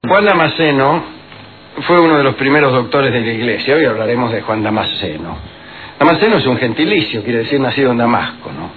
Juan Damasceno fue uno de los primeros doctores de la Iglesia. Hoy hablaremos de Juan Damasceno. Damasceno es un gentilicio, quiere decir nacido en Damasco, ¿no?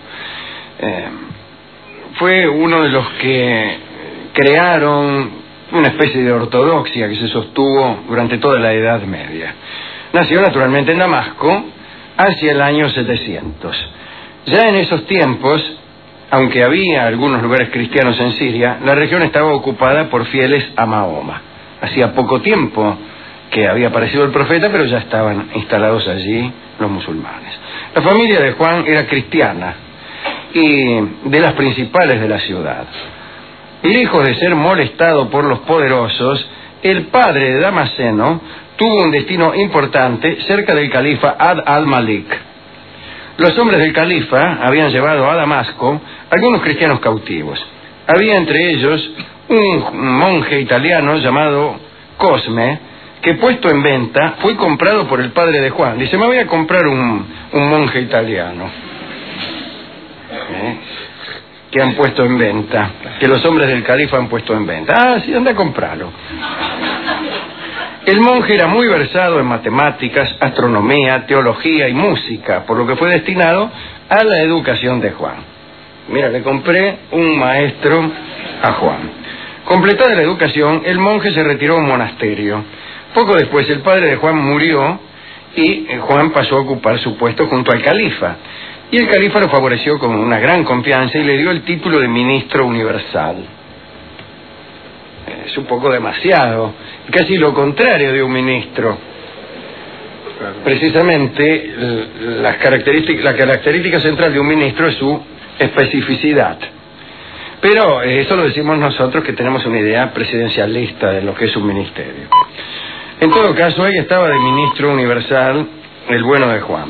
Fue uno de los que crearon una especie de ortodoxia que se sostuvo durante toda la Edad Media. Nació naturalmente en Damasco hacia el año 700. Ya en esos tiempos, aunque había algunos lugares cristianos en Siria, la región estaba ocupada por fieles a Mahoma. Hacía poco tiempo que había aparecido el profeta, pero ya estaban instalados allí los musulmanes. La familia de Juan era cristiana y de las principales de la ciudad. Lejos de ser molestado por los poderosos, el padre de Damasceno tuvo un destino importante cerca del califa Abd al-Malik. Los hombres del califa habían llevado a Damasco algunos cristianos cautivos. Había entre ellos un monje italiano llamado Cosme, que puesto en venta fue comprado por el padre de Juan. Dice: me voy a comprar un monje italiano que han puesto en venta, que los hombres del califa han puesto en venta. Ah, sí, anda a comprarlo. El monje era muy versado en matemáticas, astronomía, teología y música, por lo que fue destinado a la educación de Juan. Mira, le compré un maestro a Juan. Completada la educación, el monje se retiró a un monasterio. Poco después, el padre de Juan murió y Juan pasó a ocupar su puesto junto al califa. Y el califa lo favoreció con una gran confianza y le dio el título de ministro universal. Es un poco demasiado, casi lo contrario de un ministro. Precisamente la característica central de un ministro es su especificidad. Pero eso lo decimos nosotros, que tenemos una idea presidencialista de lo que es un ministerio. En todo caso, ahí estaba de ministro universal el bueno de Juan.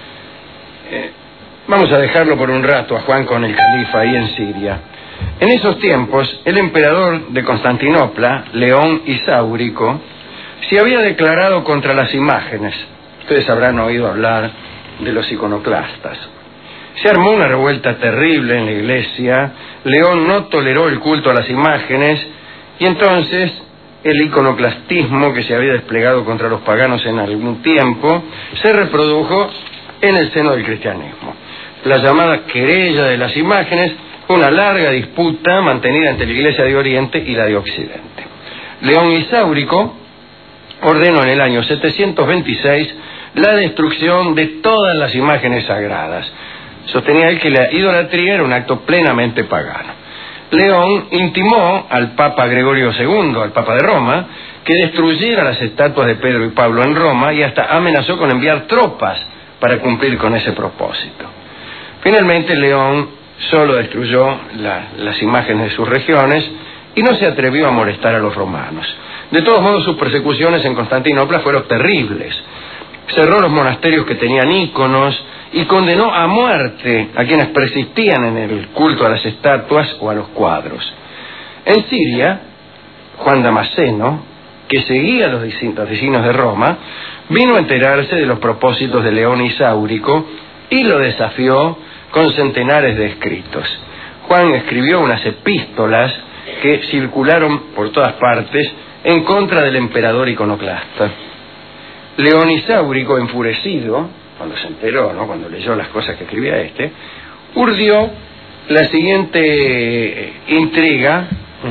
Vamos a dejarlo por un rato a Juan con el califa ahí en Siria. En esos tiempos, el emperador de Constantinopla, León Isáurico, se había declarado contra las imágenes. Ustedes habrán oído hablar de los iconoclastas. Se armó una revuelta terrible en la iglesia. León no toleró el culto a las imágenes y entonces el iconoclastismo que se había desplegado contra los paganos en algún tiempo se reprodujo en el seno del cristianismo. La llamada querella de las imágenes fue una larga disputa mantenida entre la Iglesia de Oriente y la de Occidente. León Isáurico ordenó en el año 726 la destrucción de todas las imágenes sagradas. Sostenía él que la idolatría era un acto plenamente pagano. León intimó al Papa Gregorio II, al Papa de Roma, que destruyera las estatuas de Pedro y Pablo en Roma y hasta amenazó con enviar tropas para cumplir con ese propósito. Finalmente, León solo destruyó las imágenes de sus regiones y no se atrevió a molestar a los romanos. De todos modos, sus persecuciones en Constantinopla fueron terribles. Cerró los monasterios que tenían íconos y condenó a muerte a quienes persistían en el culto a las estatuas o a los cuadros. En Siria, Juan Damasceno, que seguía los distintos designios de Roma, vino a enterarse de los propósitos de León Isáurico y lo desafió con centenares de escritos. Juan escribió unas epístolas que circularon por todas partes en contra del emperador iconoclasta. León Isáurico, enfurecido, cuando se enteró, ¿no?, cuando leyó las cosas que escribía urdió la siguiente intriga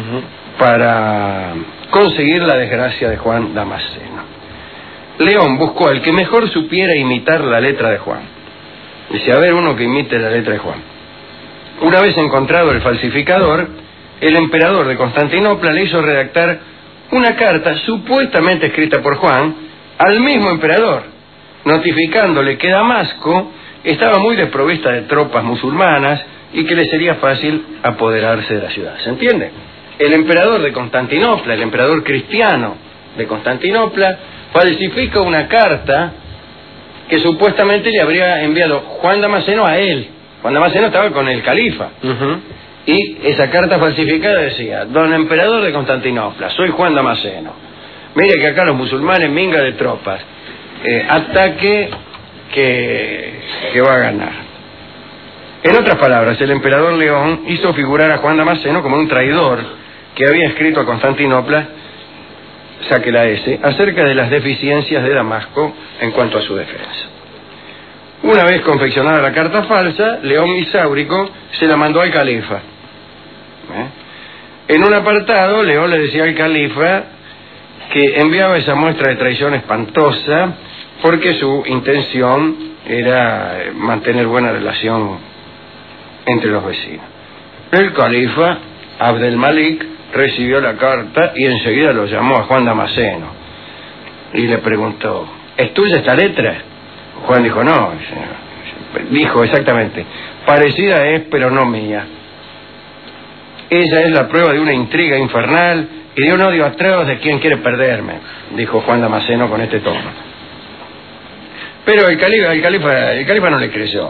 para conseguir la desgracia de Juan Damasceno. León buscó al que mejor supiera imitar la letra de Juan. Dice: a ver, uno que imite la letra de Juan. Una vez encontrado el falsificador, el emperador de Constantinopla le hizo redactar una carta supuestamente escrita por Juan al mismo emperador, notificándole que Damasco estaba muy desprovista de tropas musulmanas y que le sería fácil apoderarse de la ciudad. ¿Se entiende? El emperador de Constantinopla, el emperador cristiano de Constantinopla, falsifica una carta que supuestamente le habría enviado Juan Damasceno a él. Juan Damasceno estaba con el califa. Y esa carta falsificada decía: don emperador de Constantinopla, soy Juan Damasceno. Mire que acá los musulmanes minga de tropas. Ataque que va a ganar. En otras palabras, el emperador León hizo figurar a Juan Damasceno como un traidor que había escrito a Constantinopla saque la S, acerca de las deficiencias de Damasco en cuanto a su defensa. Una vez confeccionada la carta falsa, León Isáurico se la mandó al califa. En un apartado, León le decía al califa que enviaba esa muestra de traición espantosa porque su intención era mantener buena relación entre los vecinos. El califa Abd el-Malik recibió la carta y enseguida lo llamó a Juan Damasceno y le preguntó: ¿es tuya esta letra? Juan dijo: no. Dijo exactamente: parecida es, pero no mía. Ella es la prueba de una intriga infernal y de un odio atroz de quien quiere perderme, dijo Juan Damasceno con este tono. Pero el califa no le creyó.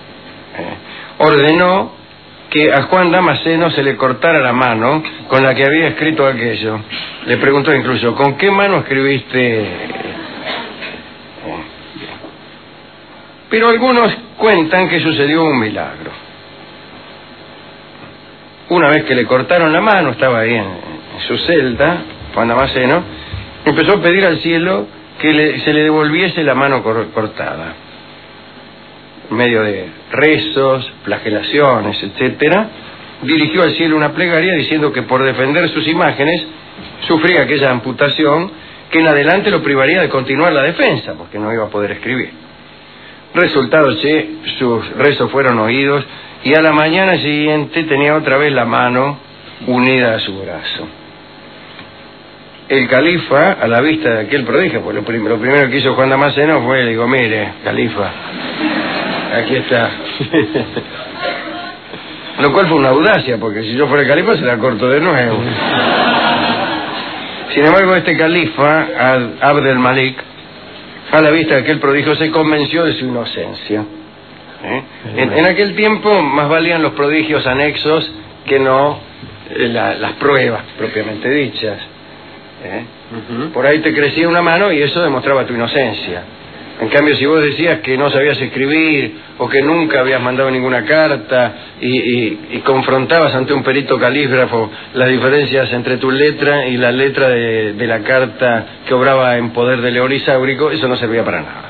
Ordenó que a Juan Damasceno se le cortara la mano con la que había escrito aquello. Le preguntó incluso: ¿con qué mano escribiste? Pero algunos cuentan que sucedió un milagro. Una vez que le cortaron la mano, estaba ahí en su celda, Juan Damasceno, empezó a pedir al cielo que se le devolviese la mano cortada. En medio de rezos, flagelaciones, etcétera, dirigió al cielo una plegaria diciendo que por defender sus imágenes sufría aquella amputación que en adelante lo privaría de continuar la defensa, porque no iba a poder escribir. Resultado, sus rezos fueron oídos y a la mañana siguiente tenía otra vez la mano unida a su brazo. El califa, a la vista de aquel prodigio, pues lo primero que hizo Juan Damasceno fue, le digo: mire, califa, aquí está. Lo cual fue una audacia, porque si yo fuera el califa se la corto de nuevo. Sin embargo, este califa, Abd el-Malik, a la vista de aquel prodigio, se convenció de su inocencia. En aquel tiempo más valían los prodigios anexos que no las pruebas propiamente dichas. Por ahí te crecía una mano y eso demostraba tu inocencia. En cambio, si vos decías que no sabías escribir o que nunca habías mandado ninguna carta y confrontabas ante un perito calígrafo las diferencias entre tu letra y la letra de la carta que obraba en poder de León Isáurico, eso no servía para nada.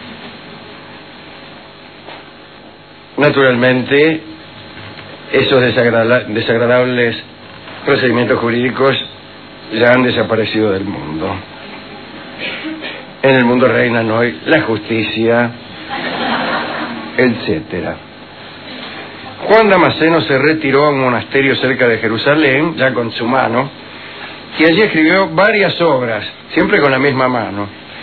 Naturalmente, esos desagradables procedimientos jurídicos ya han desaparecido del mundo. En el mundo reinan hoy la justicia, etcétera. Juan Damasceno se retiró a un monasterio cerca de Jerusalén, ya con su mano, y allí escribió varias obras, siempre con la misma mano.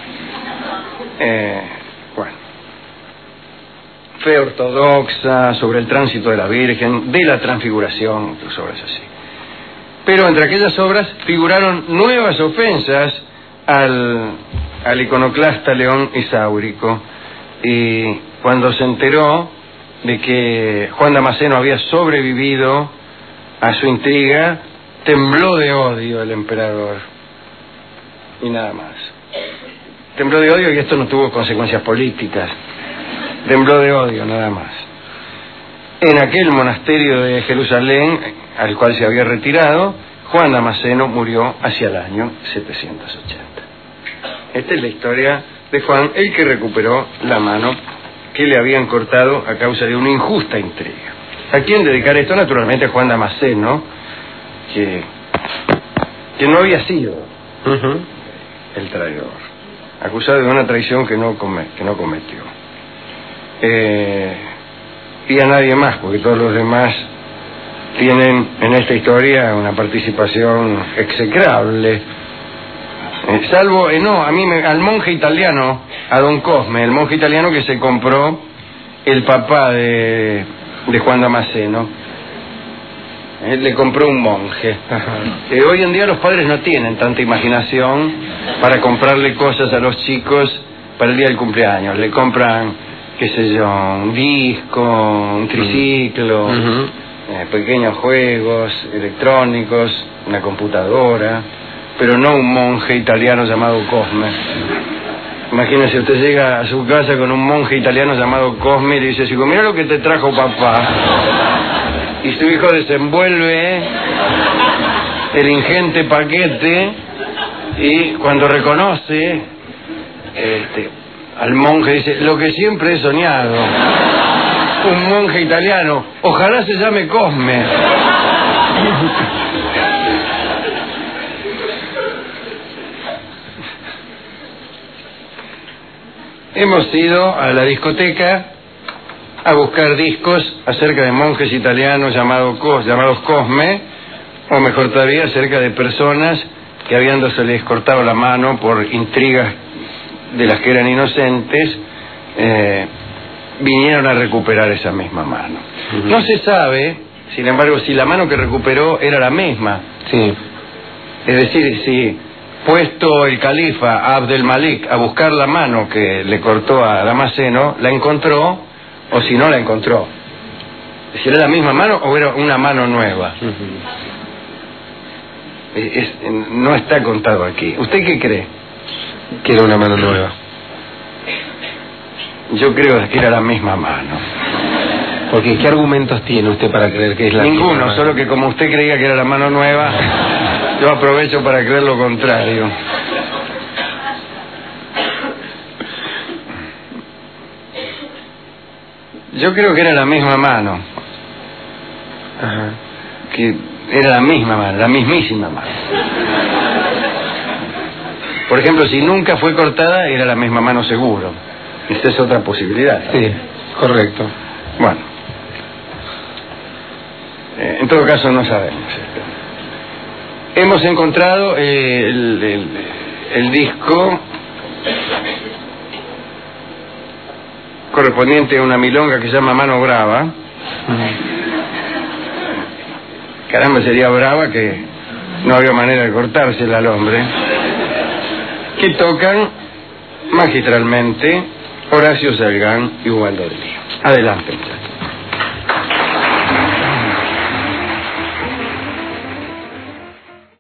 Fe ortodoxa, sobre el tránsito de la Virgen, de la Transfiguración, otras obras así. Pero entre aquellas obras figuraron nuevas ofensas al iconoclasta León Isáurico, y cuando se enteró de que Juan Damasceno había sobrevivido a su intriga, tembló de odio el emperador, y nada más. Tembló de odio, y esto no tuvo consecuencias políticas, tembló de odio nada más. En aquel monasterio de Jerusalén al cual se había retirado, Juan Damasceno murió hacia el año 780. Esta es la historia de Juan, el que recuperó la mano que le habían cortado a causa de una injusta intriga. ¿A quién dedicar esto? Naturalmente a Juan Damasceno, que no había sido el traidor, acusado de una traición que no cometió. Y a nadie más, porque todos los demás tienen en esta historia una participación execrable. Salvo, al monje italiano, a Don Cosme, el monje italiano que se compró el papá de Juan Damasceno. Él le compró un monje. Hoy en día los padres no tienen tanta imaginación para comprarle cosas a los chicos para el día del cumpleaños. Le compran, qué sé yo, un disco, un triciclo, pequeños juegos electrónicos, una computadora, pero no un monje italiano llamado Cosme. Imagínese, usted llega a su casa con un monje italiano llamado Cosme y le dice: mira lo que te trajo papá. Y su hijo desenvuelve el ingente paquete Y cuando reconoce al monje, dice: lo que siempre he soñado. Un monje italiano, ojalá se llame Cosme. Hemos ido a la discoteca a buscar discos acerca de monjes italianos llamados Cosme, o mejor todavía, acerca de personas que, habiéndoseles cortado la mano por intrigas de las que eran inocentes, vinieron a recuperar esa misma mano. No se sabe, sin embargo, si la mano que recuperó era la misma. Sí. Es decir, si puesto el califa Abdel Malik a buscar la mano que le cortó a Damasceno, la encontró, o si no la encontró. Si era la misma mano o era una mano nueva. No está contado aquí. ¿Usted qué cree? Que era una mano nueva. Yo creo que era la misma mano. Porque ¿qué argumentos tiene usted para creer que es la misma mano? Ninguno, solo que como usted creía que era la mano nueva, yo aprovecho para creer lo contrario. Yo creo que era la misma mano. Ajá. Que era la misma mano, la mismísima mano. Por ejemplo, si nunca fue cortada, era la misma mano seguro. Esta es otra posibilidad. Sí, correcto. Bueno, en todo caso no sabemos. Hemos encontrado el disco correspondiente a una milonga que se llama Mano Brava. Caramba, sería brava que no había manera de cortársela al hombre. Que tocan magistralmente Horacio Salgán y Ubaldo del Lío. Adelante, muchachos.